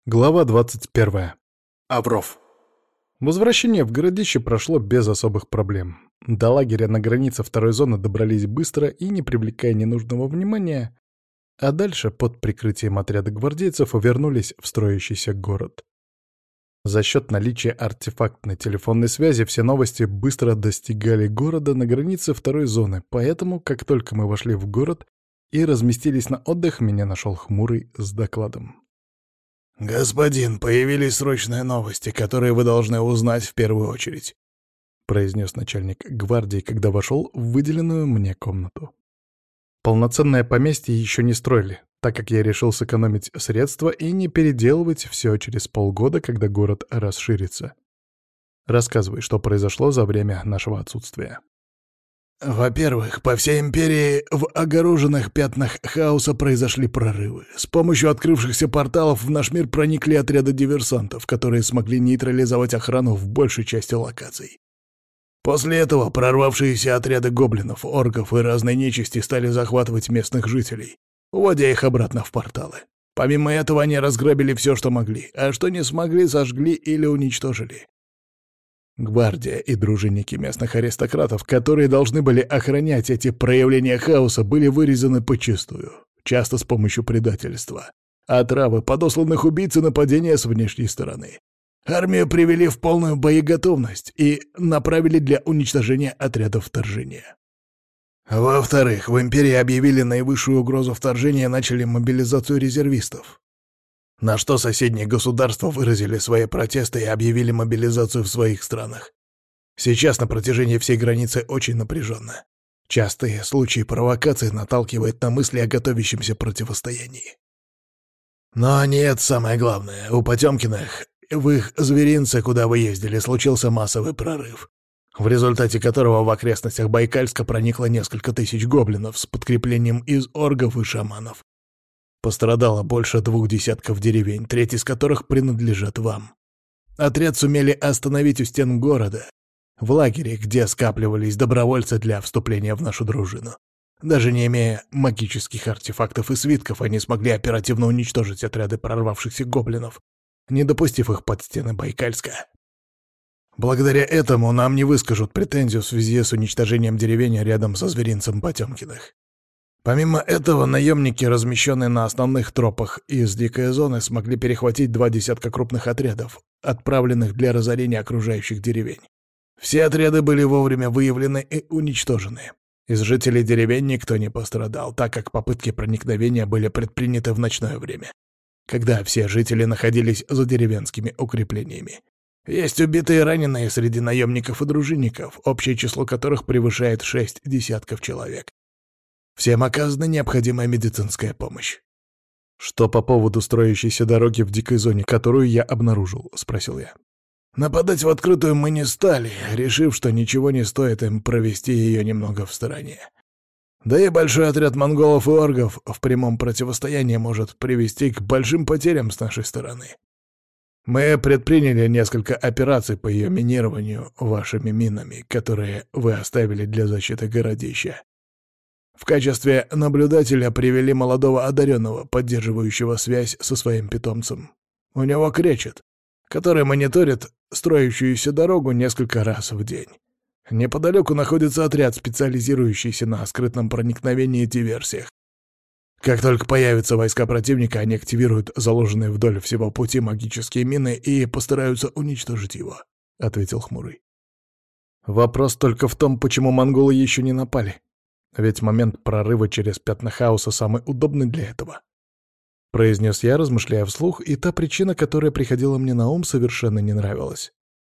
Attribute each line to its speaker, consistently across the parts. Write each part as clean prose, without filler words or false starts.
Speaker 1: Глава 21.
Speaker 2: Авров.
Speaker 1: Возвращение в городище прошло без особых проблем. До лагеря на границе второй зоны добрались быстро и не привлекая ненужного внимания, а дальше под прикрытием отряда гвардейцев вернулись в строящийся город. За счет наличия артефактной телефонной связи все новости быстро достигали города на границе второй зоны, поэтому, как только мы вошли в город и разместились на отдых, меня нашел Хмурый с докладом.
Speaker 2: «Господин, появились срочные новости, которые вы должны узнать в первую очередь», — произнес начальник гвардии, когда вошел в выделенную мне комнату.
Speaker 1: Полноценное поместье еще не строили, так как я решил сэкономить средства и не переделывать все через полгода, когда город расширится. Рассказывай, что произошло за время нашего отсутствия.
Speaker 2: «Во-первых, по всей империи в огороженных пятнах хаоса произошли прорывы. С помощью открывшихся порталов в наш мир проникли отряды диверсантов, которые смогли нейтрализовать охрану в большей части локаций. После этого прорвавшиеся отряды гоблинов, орков и разной нечисти стали захватывать местных жителей, уводя их обратно в порталы. Помимо этого они разграбили все, что могли, а что не смогли, сожгли или уничтожили. Гвардия и дружинники местных аристократов, которые должны были охранять эти проявления хаоса, были вырезаны подчистую, часто с помощью предательства, отравы, подосланных убийц и нападения с внешней стороны. Армию привели в полную боеготовность и направили для уничтожения отрядов вторжения. Во-вторых, в империи объявили наивысшую угрозу вторжения и начали мобилизацию резервистов. На что соседние государства выразили свои протесты и объявили мобилизацию в своих странах. Сейчас на протяжении всей границы очень напряженно. Частые случаи провокаций наталкивают на мысли о готовящемся противостоянии. Но не это самое главное. У Потемкиных, в их зверинце, куда вы ездили, случился массовый прорыв, в результате которого в окрестностях Байкальска проникло несколько тысяч гоблинов с подкреплением из оргов и шаманов. Пострадало больше 20 деревень, треть из которых принадлежат вам. Отряд сумели остановить у стен города, в лагере, где скапливались добровольцы для вступления в нашу дружину. Даже не имея магических артефактов и свитков, они смогли оперативно уничтожить отряды прорвавшихся гоблинов, не допустив их под стены Байкальска. Благодаря этому нам не выскажут претензию в связи с уничтожением деревень рядом со зверинцем Потемкиных. Помимо этого, наемники, размещенные на основных тропах из дикой зоны, смогли перехватить 20 крупных отрядов, отправленных для разорения окружающих деревень. Все отряды были вовремя выявлены и уничтожены. Из жителей деревень никто не пострадал, так как попытки проникновения были предприняты в ночное время, когда все жители находились за деревенскими укреплениями. Есть убитые и раненые среди наемников и дружинников, общее число которых превышает 6 десятков человек. Всем оказана необходимая медицинская помощь.
Speaker 1: «Что по поводу строящейся дороги в дикой зоне, которую я обнаружил?» — спросил я.
Speaker 2: Нападать в открытую мы не стали, решив, что ничего не стоит им провести ее немного в стороне. Да и большой отряд монголов и оргов в прямом противостоянии может привести к большим потерям с нашей стороны. Мы предприняли несколько операций по ее минированию вашими минами, которые вы оставили для защиты городища. В качестве наблюдателя привели молодого одаренного, поддерживающего связь со своим питомцем. У него кречет, который мониторит строящуюся дорогу несколько раз в день. Неподалеку находится отряд, специализирующийся на скрытном проникновении и диверсиях. Как только появятся войска противника, они активируют заложенные вдоль всего пути магические мины и постараются уничтожить его, — ответил Хмурый.
Speaker 1: Вопрос только в том, почему монголы еще не напали. Ведь момент прорыва через пятна хаоса самый удобный для этого. Произнес я, размышляя вслух, и та причина, которая приходила мне на ум, совершенно не нравилась.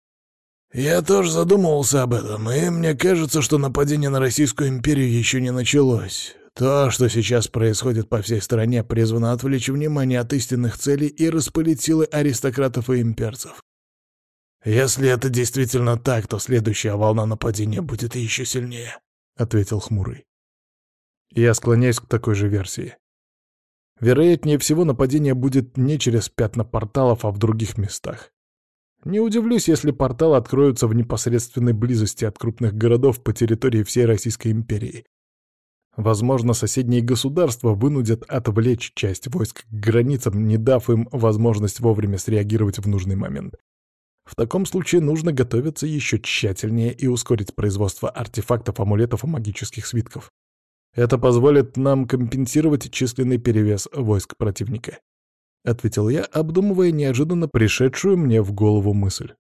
Speaker 2: Я тоже задумывался об этом, и мне кажется, что нападение на Российскую империю еще не началось. То, что сейчас происходит по всей стране, призвано отвлечь внимание от истинных целей и распылить силы аристократов и имперцев. Если это действительно так, то следующая волна нападения будет еще сильнее, — ответил Хмурый.
Speaker 1: Я склоняюсь к такой же версии. Вероятнее всего, нападение будет не через пятна порталов, а в других местах. Не удивлюсь, если порталы откроются в непосредственной близости от крупных городов по территории всей Российской империи. Возможно, соседние государства вынудят отвлечь часть войск к границам, не дав им возможность вовремя среагировать в нужный момент. В таком случае нужно готовиться еще тщательнее и ускорить производство артефактов, амулетов и магических свитков. Это позволит нам компенсировать численный перевес войск противника. — ответил я, обдумывая неожиданно пришедшую мне в голову мысль.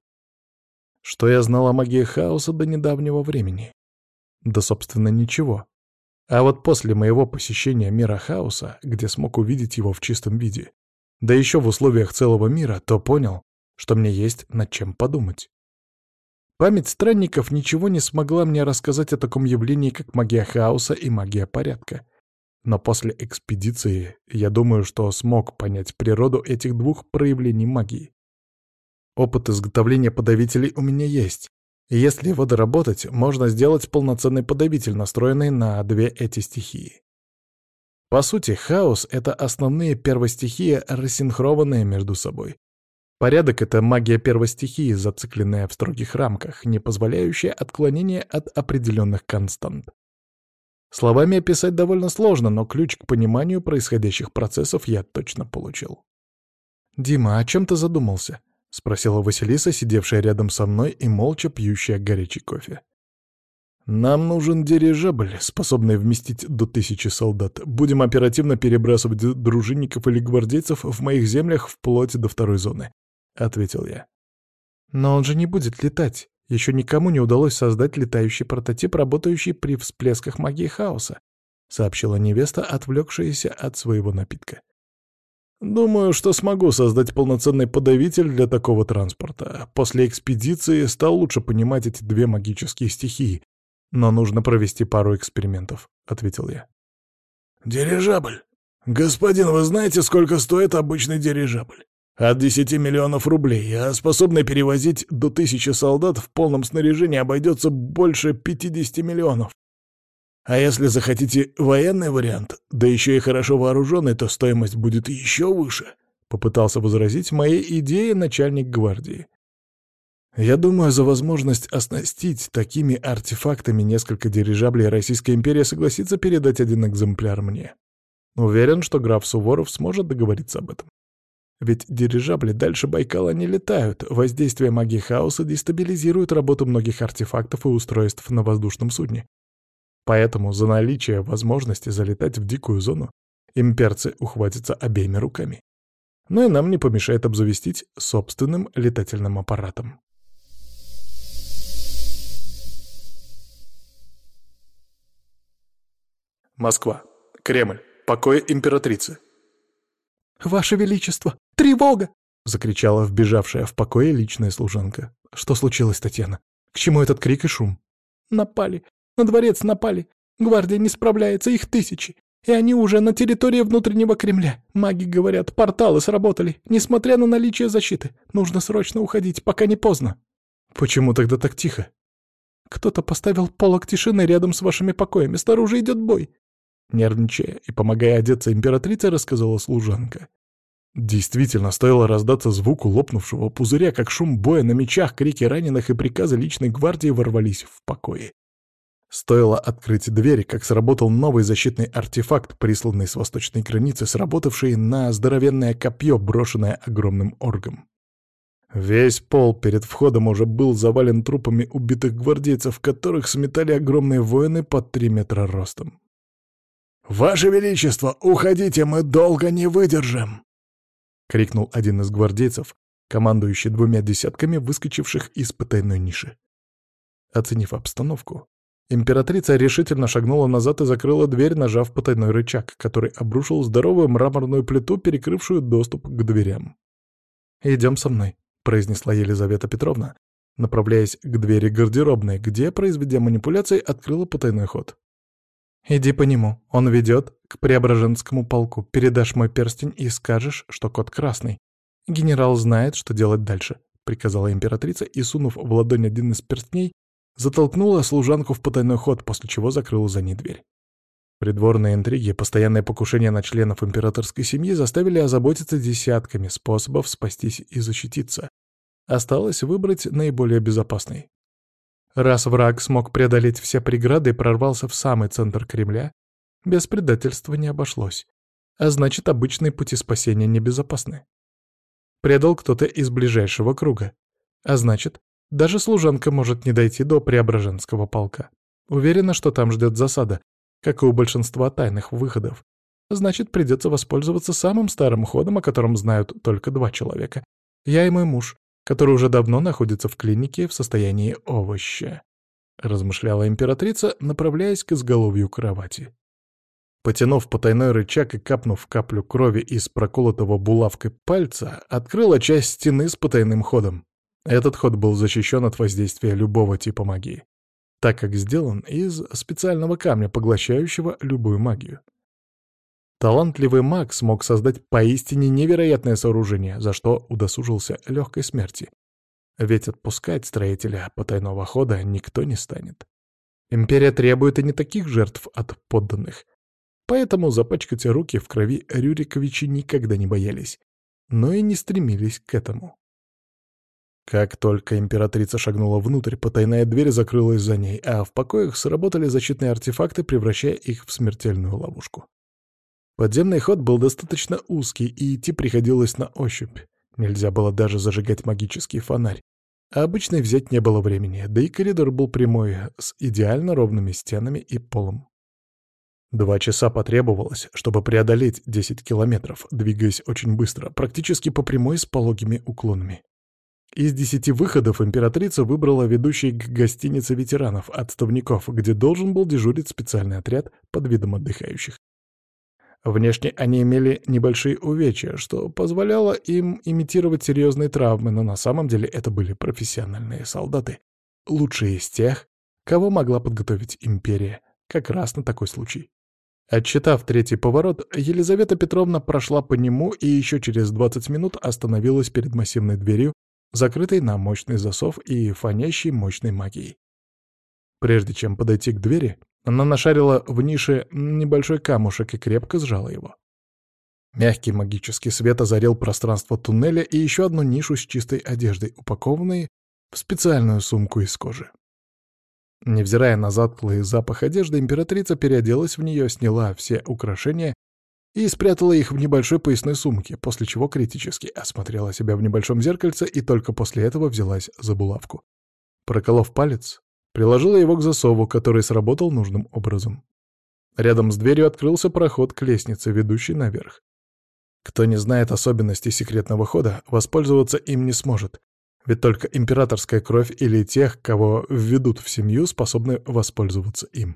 Speaker 1: Что я знал о магии хаоса до недавнего времени? Да, собственно, ничего. А вот после моего посещения мира хаоса, где смог увидеть его в чистом виде, да еще в условиях целого мира, то понял, что мне есть над чем подумать. Память странников ничего не смогла мне рассказать о таком явлении, как магия хаоса и магия порядка. Но после экспедиции я думаю, что смог понять природу этих двух проявлений магии. Опыт изготовления подавителей у меня есть, и если его доработать, можно сделать полноценный подавитель, настроенный на две эти стихии. По сути, хаос — это основные первостихии, рассинхрованные между собой. Порядок — это магия первостихии, зацикленная в строгих рамках, не позволяющая отклонения от определенных констант. Словами описать довольно сложно, но ключ к пониманию происходящих процессов я точно получил. «Дима, о чем ты задумался?» — спросила Василиса, сидевшая рядом со мной и молча пьющая горячий кофе. «Нам нужен дирижабль, способный вместить до 1000 солдат. Будем оперативно перебрасывать дружинников или гвардейцев в моих землях вплоть до второй зоны», — ответил я. «Но он же не будет летать. Еще никому не удалось создать летающий прототип, работающий при всплесках магии хаоса», — сообщила невеста, отвлекшаяся от своего напитка. «Думаю, что смогу создать полноценный подавитель для такого транспорта. После экспедиции стал лучше понимать эти две магические стихии, но нужно провести пару экспериментов», — ответил я.
Speaker 2: «Дирижабль! Господин, вы знаете, сколько стоит обычный дирижабль? От 10 миллионов рублей, а способный перевозить до 1000 солдат в полном снаряжении обойдется больше 50 миллионов. А если захотите военный вариант, да еще и хорошо вооруженный, то стоимость будет еще выше», — попытался возразить моей идее начальник гвардии. «Я думаю, за возможность оснастить такими артефактами несколько дирижаблей Российская империя согласится передать один экземпляр мне. Уверен, что граф Суворов сможет договориться об этом. Ведь дирижабли дальше Байкала не летают, воздействие магии хаоса дестабилизирует работу многих артефактов и устройств на воздушном судне. Поэтому за наличие возможности залетать в дикую зону имперцы ухватятся обеими руками. Ну и нам не помешает обзавестись собственным летательным аппаратом». Москва. Кремль. Покой императрицы. «Ваше Величество! Тревога!» — закричала вбежавшая в покое личная служанка. «Что случилось, Татьяна? К чему этот крик и шум?» «Напали! На дворец напали! Гвардия не справляется, их 1000! И они уже на территории внутреннего Кремля! Маги говорят, порталы сработали, несмотря на наличие защиты! Нужно срочно уходить, пока не поздно!» «Почему тогда так тихо?» «Кто-то поставил полог тишины рядом с вашими покоями, снаружи идет бой!» Нервничая и помогая одеться императрице, рассказала служанка. Действительно, стоило раздаться звуку лопнувшего пузыря, как шум боя на мечах, крики раненых и приказы личной гвардии ворвались в покои. Стоило открыть дверь, как сработал новый защитный артефакт, присланный с восточной границы, сработавший на здоровенное копье, брошенное огромным оргом. Весь пол перед входом уже был завален трупами убитых гвардейцев, которых сметали огромные воины под 3 метра ростом. «Ваше Величество, уходите, мы долго не выдержим!» — крикнул один из гвардейцев, командующий 2 десятками выскочивших из потайной ниши.
Speaker 1: Оценив обстановку, императрица решительно шагнула назад и закрыла дверь, нажав потайной рычаг, который обрушил здоровую мраморную плиту, перекрывшую доступ к дверям. «Идем со мной», — произнесла Елизавета Петровна, направляясь к двери гардеробной, где, произведя манипуляции, открыла потайной ход. «Иди по нему, он ведет к Преображенскому полку, передашь мой перстень и скажешь, что код красный. Генерал знает, что делать дальше», — приказала императрица и, сунув в ладонь один из перстней, затолкнула служанку в потайной ход, после чего закрыла за ней дверь. Придворные интриги, постоянное покушение на членов императорской семьи заставили озаботиться десятками способов спастись и защититься. Осталось выбрать наиболее безопасный. Раз враг смог преодолеть все преграды и прорвался в самый центр Кремля, Без предательства не обошлось. А значит, обычные пути спасения небезопасны. Предал кто-то из ближайшего круга. А значит, даже служанка может не дойти до Преображенского полка. Уверена, что там ждет засада, как и у большинства тайных выходов. Значит, придется воспользоваться самым старым ходом, о котором знают только 2 человека. Я и мой муж, который уже давно находится в клинике в состоянии овоща. Размышляла императрица, направляясь к изголовью кровати. Потянув потайной рычаг и капнув каплю крови из проколотого булавкой пальца, открыла часть стены с потайным ходом. Этот ход был защищен от воздействия любого типа магии, так как сделан из специального камня, поглощающего любую магию. Талантливый маг смог создать поистине невероятное сооружение, за что удосужился легкой смерти. Ведь отпускать строителя потайного хода никто не станет. Империя требует и не таких жертв от подданных. Поэтому запачкать руки в крови Рюриковичи никогда не боялись, но и не стремились к этому. Как только императрица шагнула внутрь, потайная дверь закрылась за ней, а в покоях сработали защитные артефакты, превращая их в смертельную ловушку. Подземный ход был достаточно узкий, и идти приходилось на ощупь. Нельзя было даже зажигать магический фонарь, а обычный взять не было времени, да и коридор был прямой, с идеально ровными стенами и полом. 2 часа потребовалось, чтобы преодолеть 10 километров, двигаясь очень быстро, практически по прямой с пологими уклонами. Из 10 выходов императрица выбрала ведущий к гостинице ветеранов-отставников, где должен был дежурить специальный отряд под видом отдыхающих. Внешне они имели небольшие увечья, что позволяло им имитировать серьезные травмы, но на самом деле это были профессиональные солдаты, лучшие из тех, кого могла подготовить империя, как раз на такой случай. Отсчитав 3-й поворот, Елизавета Петровна прошла по нему и еще через 20 минут остановилась перед массивной дверью, закрытой на мощный засов и фонящей мощной магией. Прежде чем подойти к двери, она нашарила в нише небольшой камушек и крепко сжала его. Мягкий магический свет озарил пространство туннеля и еще одну нишу с чистой одеждой, упакованной в специальную сумку из кожи. Невзирая на затклый запах одежды, императрица переоделась в нее, сняла все украшения и спрятала их в небольшой поясной сумке, после чего критически осмотрела себя в небольшом зеркальце и только после этого взялась за булавку. Проколов палец, приложила его к засову, который сработал нужным образом. Рядом с дверью открылся проход к лестнице, ведущей наверх. Кто не знает особенностей секретного хода, воспользоваться им не сможет, ведь только императорская кровь или тех, кого введут в семью, способны воспользоваться им.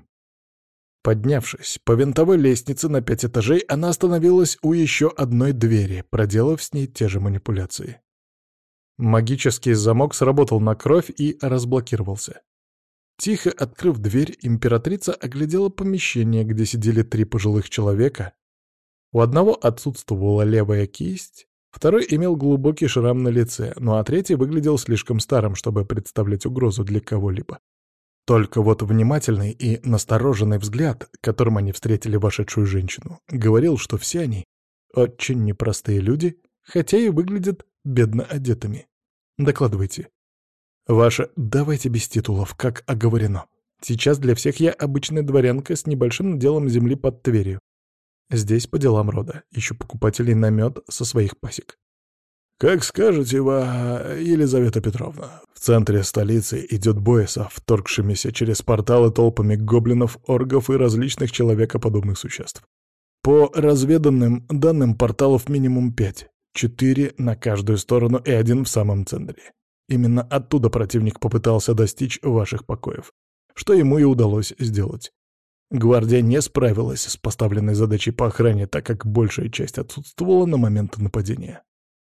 Speaker 1: Поднявшись по винтовой лестнице на 5 этажей, она остановилась у еще одной двери, проделав с ней те же манипуляции. Магический замок сработал на кровь и разблокировался. Тихо открыв дверь, императрица оглядела помещение, где сидели 3 пожилых человека. У одного отсутствовала левая кисть, второй имел глубокий шрам на лице, ну а третий выглядел слишком старым, чтобы представлять угрозу для кого-либо. Только вот внимательный и настороженный взгляд, которым они встретили вошедшую женщину, говорил, что все они очень непростые люди, хотя и выглядят бедно одетыми. Докладывайте. Ваше «давайте без титулов», как оговорено. Сейчас для всех я обычная дворянка с небольшим наделом земли под Тверью. Здесь по делам рода. Ищу покупателей на мед со своих пасек.
Speaker 2: «Как скажете, Елизавета Петровна. В центре столицы идет бой со вторгшимися через порталы толпами гоблинов, оргов и различных человекоподобных существ. По разведанным данным порталов минимум 5, 4 на каждую сторону и 1 в самом центре. Именно оттуда противник попытался достичь ваших покоев, что ему и удалось сделать. Гвардия не справилась с поставленной задачей по охране, так как большая часть отсутствовала на момент нападения.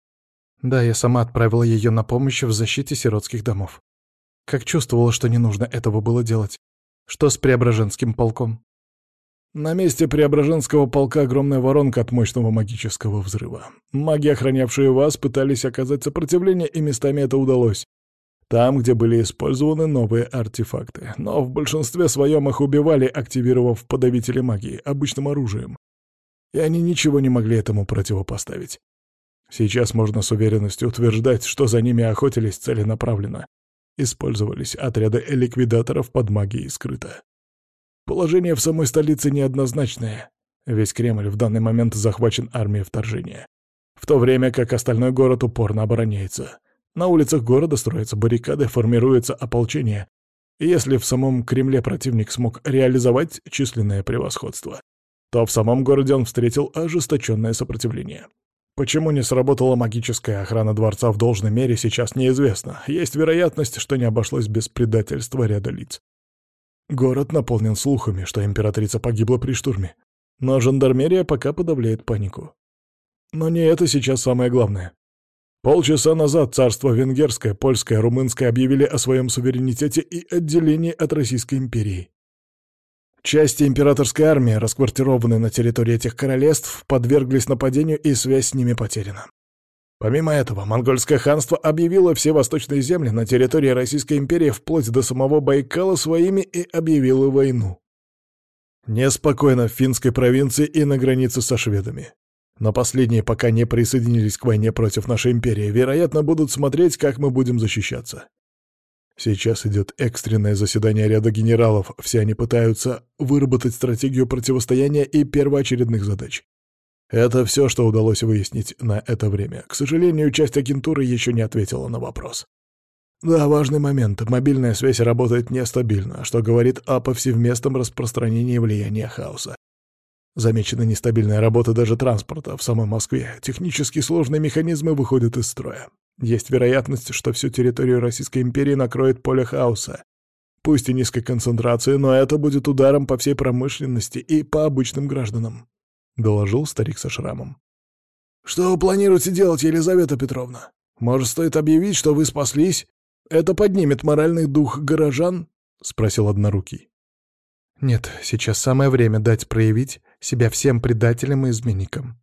Speaker 1: Да, я сама отправила ее на помощь в защите сиротских домов. Как чувствовала, что не нужно этого было делать. Что с Преображенским полком?
Speaker 2: На месте Преображенского полка огромная воронка от мощного магического взрыва. Маги, охранявшие вас, пытались оказать сопротивление, и местами это удалось. Там, где были использованы новые артефакты. Но в большинстве своем их убивали, активировав подавители магии, обычным оружием. И они ничего не могли этому противопоставить. Сейчас можно с уверенностью утверждать, что за ними охотились целенаправленно. Использовались отряды ликвидаторов под магией скрыто. Положение в самой столице неоднозначное. Весь Кремль в данный момент захвачен армией вторжения, в то время как остальной город упорно обороняется. На улицах города строятся баррикады, формируется ополчение. И если в самом Кремле противник смог реализовать численное превосходство, то в самом городе он встретил ожесточенное сопротивление. Почему не сработала магическая охрана дворца в должной мере, сейчас неизвестно. Есть вероятность, что не обошлось без предательства ряда лиц. Город наполнен слухами, что императрица погибла при штурме. Но жандармерия пока подавляет панику. Но не это сейчас самое главное. Полчаса назад царство венгерское, польское, румынское объявили о своем суверенитете и отделении от Российской империи. Части императорской армии, расквартированные на территории этих королевств, подверглись нападению, и связь с ними потеряна. Помимо этого, монгольское ханство объявило все восточные земли на территории Российской империи вплоть до самого Байкала своими и объявило войну. Неспокойно в финской провинции и на границе со шведами. Но последние пока не присоединились к войне против нашей империи, вероятно, будут смотреть, как мы будем защищаться. Сейчас идет экстренное заседание ряда генералов, все они пытаются выработать стратегию противостояния и первоочередных задач. Это все, что удалось выяснить на это время. К сожалению, часть агентуры еще не ответила на вопрос. Да, важный момент. Мобильная связь работает нестабильно, что говорит о повсеместном распространении влияния хаоса. Замечена нестабильная работа даже транспорта в самой Москве. Технически сложные механизмы выходят из строя. Есть вероятность, что всю территорию Российской империи накроет поле хаоса. Пусть и низкой концентрации, но это будет ударом по всей промышленности и по обычным гражданам, — доложил старик со шрамом. «Что вы планируете делать, Елизавета Петровна? Может, стоит объявить, что вы спаслись? Это поднимет моральный дух горожан?» — спросил Однорукий.
Speaker 1: «Нет, сейчас самое время дать проявить себя всем предателям и изменникам.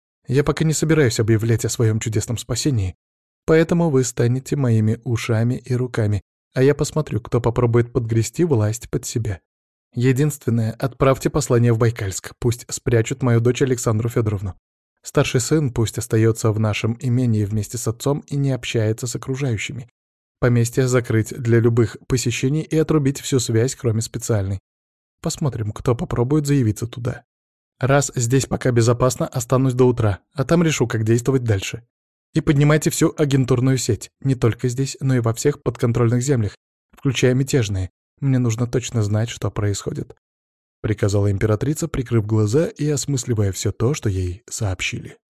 Speaker 1: Я пока не собираюсь объявлять о своем чудесном спасении, поэтому вы станете моими ушами и руками, а я посмотрю, кто попробует подгрести власть под себя. Единственное, отправьте послание в Байкальск, пусть спрячут мою дочь Александру Федоровну. Старший сын пусть остается в нашем имении вместе с отцом и не общается с окружающими. Поместье закрыть для любых посещений и отрубить всю связь, кроме специальной. Посмотрим, кто попробует заявиться туда. Раз здесь пока безопасно, останусь до утра, а там решу, как действовать дальше. И поднимайте всю агентурную сеть, не только здесь, но и во всех подконтрольных землях, включая мятежные. Мне нужно точно знать, что происходит», — приказала императрица, прикрыв глаза и осмысливая все то, что ей сообщили.